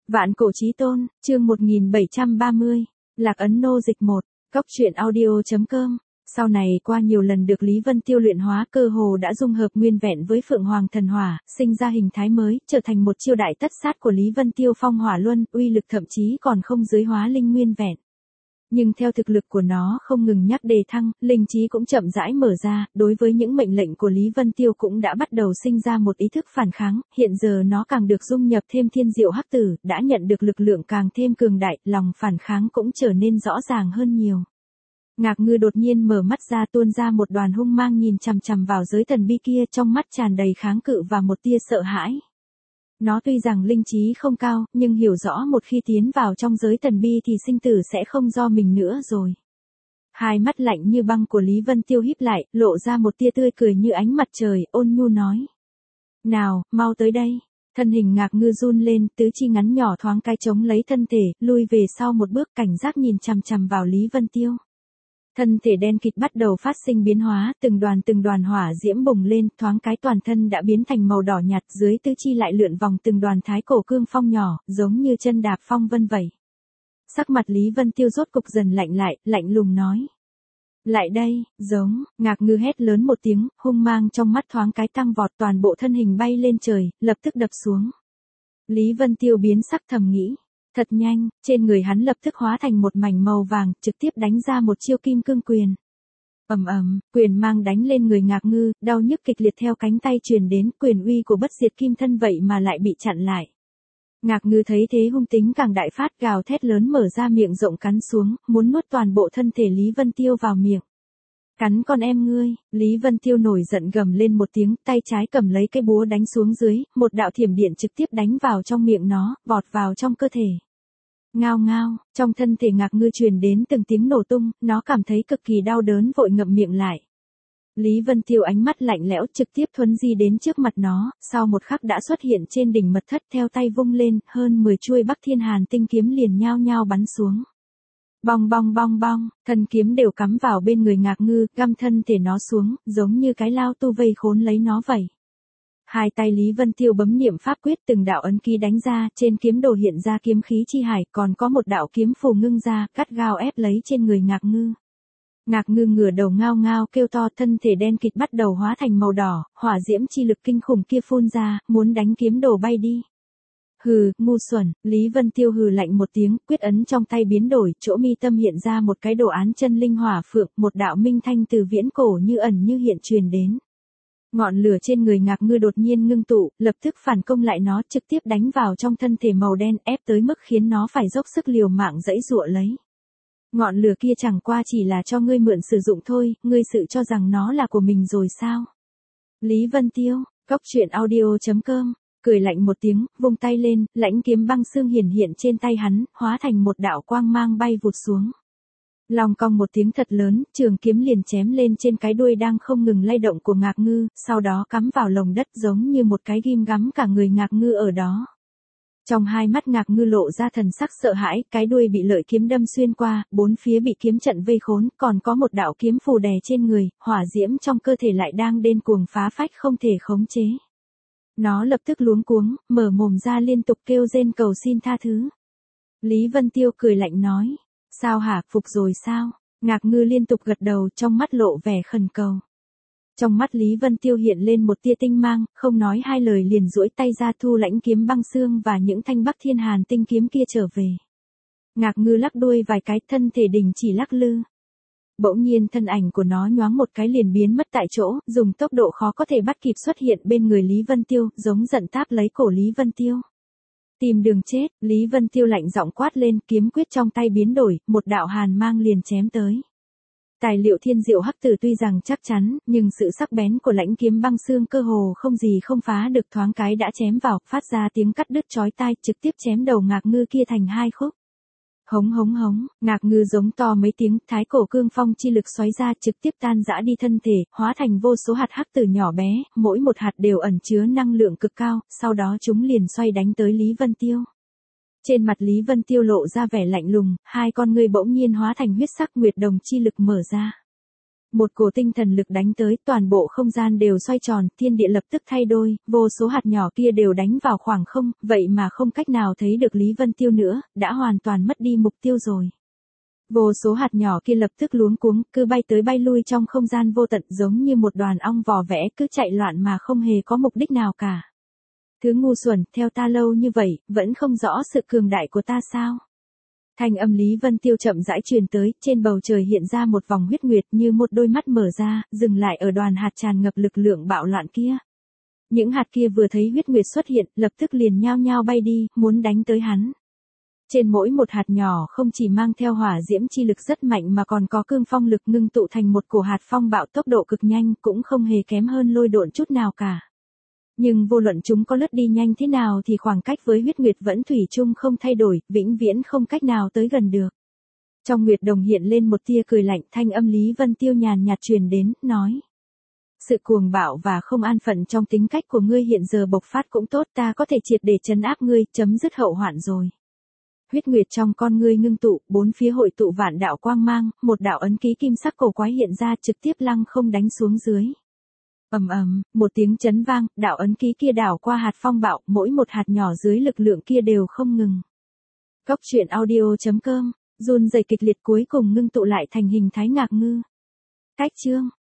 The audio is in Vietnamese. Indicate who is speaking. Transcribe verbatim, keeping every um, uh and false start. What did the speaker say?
Speaker 1: Vạn cổ chí tôn, chương một nghìn bảy trăm ba mươi, Lạc Ấn Nô dịch một, Cóc truyện audio.com. Sau này qua nhiều lần được Lý Vân Tiêu luyện hóa, cơ hồ đã dung hợp nguyên vẹn với Phượng Hoàng thần hỏa, sinh ra hình thái mới, trở thành một chiêu đại tất sát của Lý Vân Tiêu phong hỏa luân, uy lực thậm chí còn không dưới hóa linh nguyên vẹn. Nhưng theo thực lực của nó không ngừng nhắc đề thăng, linh trí cũng chậm rãi mở ra, đối với những mệnh lệnh của Lý Vân Tiêu cũng đã bắt đầu sinh ra một ý thức phản kháng, hiện giờ nó càng được dung nhập thêm thiên diệu hắc tử, đã nhận được lực lượng càng thêm cường đại, lòng phản kháng cũng trở nên rõ ràng hơn nhiều. Ngạc Ngư đột nhiên mở mắt ra, tuôn ra một đoàn hung mang nhìn chằm chằm vào giới thần bi kia, trong mắt tràn đầy kháng cự và một tia sợ hãi. Nó tuy rằng linh trí không cao, nhưng hiểu rõ một khi tiến vào trong giới thần bi thì sinh tử sẽ không do mình nữa rồi. Hai mắt lạnh như băng của Lý Vân Tiêu híp lại, lộ ra một tia tươi cười như ánh mặt trời, ôn nhu nói. Nào, mau tới đây. Thân hình Ngạc Ngư run lên, tứ chi ngắn nhỏ thoáng cái chống lấy thân thể, lui về sau một bước, cảnh giác nhìn chằm chằm vào Lý Vân Tiêu. Thân thể đen kịt bắt đầu phát sinh biến hóa, từng đoàn từng đoàn hỏa diễm bùng lên, thoáng cái toàn thân đã biến thành màu đỏ nhạt, dưới tứ chi lại lượn vòng từng đoàn thái cổ cương phong nhỏ, giống như chân đạp phong vân vậy. Sắc mặt Lý Vân Tiêu rốt cục dần lạnh lại, lạnh lùng nói. Lại đây, giống, Ngạc Ngư hét lớn một tiếng, hung mang trong mắt thoáng cái tăng vọt, toàn bộ thân hình bay lên trời, lập tức đập xuống. Lý Vân Tiêu biến sắc thầm nghĩ. Thật nhanh, trên người hắn lập tức hóa thành một mảnh màu vàng, trực tiếp đánh ra một chiêu kim cương quyền. Ầm ầm, quyền mang đánh lên người Ngạc Ngư, đau nhức kịch liệt theo cánh tay truyền đến, quyền uy của bất diệt kim thân vậy mà lại bị chặn lại. Ngạc Ngư thấy thế hung tính càng đại phát, gào thét lớn mở ra miệng rộng cắn xuống, muốn nuốt toàn bộ thân thể Lý Vân Tiêu vào miệng. Cắn con em ngươi, Lý Vân Tiêu nổi giận gầm lên một tiếng, tay trái cầm lấy cái búa đánh xuống dưới, một đạo thiểm điện trực tiếp đánh vào trong miệng nó, vọt vào trong cơ thể. Ngao ngao, trong thân thể Ngạc Ngư truyền đến từng tiếng nổ tung, nó cảm thấy cực kỳ đau đớn vội ngậm miệng lại. Lý Vân Tiêu ánh mắt lạnh lẽo trực tiếp thuấn di đến trước mặt nó, sau một khắc đã xuất hiện trên đỉnh mật thất, theo tay vung lên, hơn mười chuôi Bắc Thiên Hàn tinh kiếm liền nhao nhao bắn xuống. Bong bong bong bong, thân kiếm đều cắm vào bên người Ngạc Ngư, găm thân thể nó xuống, giống như cái lao tu vây khốn lấy nó vậy. Hai tay Lý Vân Tiêu bấm niệm pháp quyết, từng đạo ấn ký đánh ra, trên kiếm đồ hiện ra kiếm khí chi hải, còn có một đạo kiếm phù ngưng ra, cắt gao ép lấy trên người Ngạc Ngư. Ngạc Ngư ngửa đầu ngao ngao kêu to, thân thể đen kịt bắt đầu hóa thành màu đỏ, hỏa diễm chi lực kinh khủng kia phun ra, muốn đánh kiếm đồ bay đi. Hừ, ngu xuẩn, Lý Vân Tiêu hừ lạnh một tiếng, quyết ấn trong tay biến đổi, chỗ mi tâm hiện ra một cái đồ án chân linh hỏa phượng, một đạo minh thanh từ viễn cổ như ẩn như hiện truyền đến. Ngọn lửa trên người Ngạc Ngư đột nhiên ngưng tụ, lập tức phản công lại nó, trực tiếp đánh vào trong thân thể màu đen, ép tới mức khiến nó phải dốc sức liều mạng giãy giụa lấy. Ngọn lửa kia chẳng qua chỉ là cho ngươi mượn sử dụng thôi, ngươi sự cho rằng nó là của mình rồi sao? Lý Vân Tiêu, Cóc truyện audio.com, cười lạnh một tiếng, vung tay lên, lãnh kiếm băng xương hiển hiện trên tay hắn, hóa thành một đạo quang mang bay vụt xuống. Long cong một tiếng thật lớn, trường kiếm liền chém lên trên cái đuôi đang không ngừng lay động của Ngạc Ngư, sau đó cắm vào lồng đất giống như một cái ghim gắm cả người Ngạc Ngư ở đó. Trong hai mắt Ngạc Ngư lộ ra thần sắc sợ hãi, cái đuôi bị lợi kiếm đâm xuyên qua, bốn phía bị kiếm trận vây khốn, còn có một đạo kiếm phù đè trên người, hỏa diễm trong cơ thể lại đang điên cuồng phá phách không thể khống chế. Nó lập tức luống cuống, mở mồm ra liên tục kêu rên cầu xin tha thứ. Lý Vân Tiêu cười lạnh nói. Sao hả, phục rồi sao? Ngạc Ngư liên tục gật đầu, trong mắt lộ vẻ khẩn cầu. Trong mắt Lý Vân Tiêu hiện lên một tia tinh mang, không nói hai lời liền duỗi tay ra thu lãnh kiếm băng xương và những thanh Bắc Thiên Hàn tinh kiếm kia trở về. Ngạc Ngư lắc đuôi vài cái, thân thể đình chỉ lắc lư. Bỗng nhiên thân ảnh của nó nhoáng một cái liền biến mất tại chỗ, dùng tốc độ khó có thể bắt kịp xuất hiện bên người Lý Vân Tiêu, giống giận táp lấy cổ Lý Vân Tiêu. Tìm đường chết, Lý Vân Tiêu lạnh giọng quát lên, kiếm quyết trong tay biến đổi, một đạo hàn mang liền chém tới. Tài liệu thiên diệu hắc tử tuy rằng chắc chắn, nhưng sự sắc bén của lãnh kiếm băng xương cơ hồ không gì không phá được, thoáng cái đã chém vào, phát ra tiếng cắt đứt chói tai, trực tiếp chém đầu Ngạc Ngư kia thành hai khúc. Hống hống hống, Ngạc Ngư giống to mấy tiếng, thái cổ cương phong chi lực xoáy ra, trực tiếp tan rã đi thân thể, hóa thành vô số hạt hắc tử nhỏ bé, mỗi một hạt đều ẩn chứa năng lượng cực cao, sau đó chúng liền xoay đánh tới Lý Vân Tiêu. Trên mặt Lý Vân Tiêu lộ ra vẻ lạnh lùng, hai con ngươi bỗng nhiên hóa thành huyết sắc, nguyệt đồng chi lực mở ra. Một cổ tinh thần lực đánh tới, toàn bộ không gian đều xoay tròn, thiên địa lập tức thay đôi, vô số hạt nhỏ kia đều đánh vào khoảng không, vậy mà không cách nào thấy được Lý Vân Tiêu nữa, đã hoàn toàn mất đi mục tiêu rồi. Vô số hạt nhỏ kia lập tức luống cuống, cứ bay tới bay lui trong không gian vô tận giống như một đoàn ong vò vẽ cứ chạy loạn mà không hề có mục đích nào cả. Thứ ngu xuẩn, theo ta lâu như vậy, vẫn không rõ sự cường đại của ta sao? Thanh âm Lý Vân Tiêu chậm rãi truyền tới, trên bầu trời hiện ra một vòng huyết nguyệt như một đôi mắt mở ra, dừng lại ở đoàn hạt tràn ngập lực lượng bạo loạn kia. Những hạt kia vừa thấy huyết nguyệt xuất hiện, lập tức liền nhao nhao bay đi, muốn đánh tới hắn. Trên mỗi một hạt nhỏ không chỉ mang theo hỏa diễm chi lực rất mạnh mà còn có cương phong lực ngưng tụ thành một cổ hạt phong bạo tốc độ cực nhanh, cũng không hề kém hơn lôi độn chút nào cả. Nhưng vô luận chúng có lướt đi nhanh thế nào thì khoảng cách với huyết nguyệt vẫn thủy chung không thay đổi, vĩnh viễn không cách nào tới gần được. Trong nguyệt đồng hiện lên một tia cười lạnh, thanh âm Lý Vân Tiêu nhàn nhạt truyền đến, nói. Sự cuồng bạo và không an phận trong tính cách của ngươi hiện giờ bộc phát cũng tốt, ta có thể triệt để trấn áp ngươi, chấm dứt hậu hoạn rồi. Huyết nguyệt trong con ngươi ngưng tụ, bốn phía hội tụ vạn đạo quang mang, một đạo ấn ký kim sắc cổ quái hiện ra trực tiếp lăng không đánh xuống dưới. Ầm ầm, một tiếng chấn vang, đạo ấn ký kia đảo qua hạt phong bạo, mỗi một hạt nhỏ dưới lực lượng kia đều không ngừng. Cốc truyện audio chấm com, run rẩy kịch liệt cuối cùng ngưng tụ lại thành hình thái ngạc ngư. Cách chương